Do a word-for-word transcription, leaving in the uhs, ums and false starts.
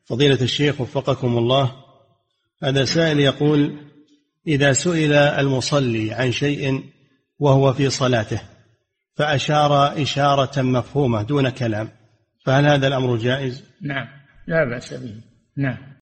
فضيلة الشيخ وفقكم الله، هذا سائل يقول: إذا سئل المصلي عن شيء وهو في صلاته فأشار إشارة مفهومة دون كلام، فهل هذا الأمر جائز؟ نعم، لا بأس به. نعم.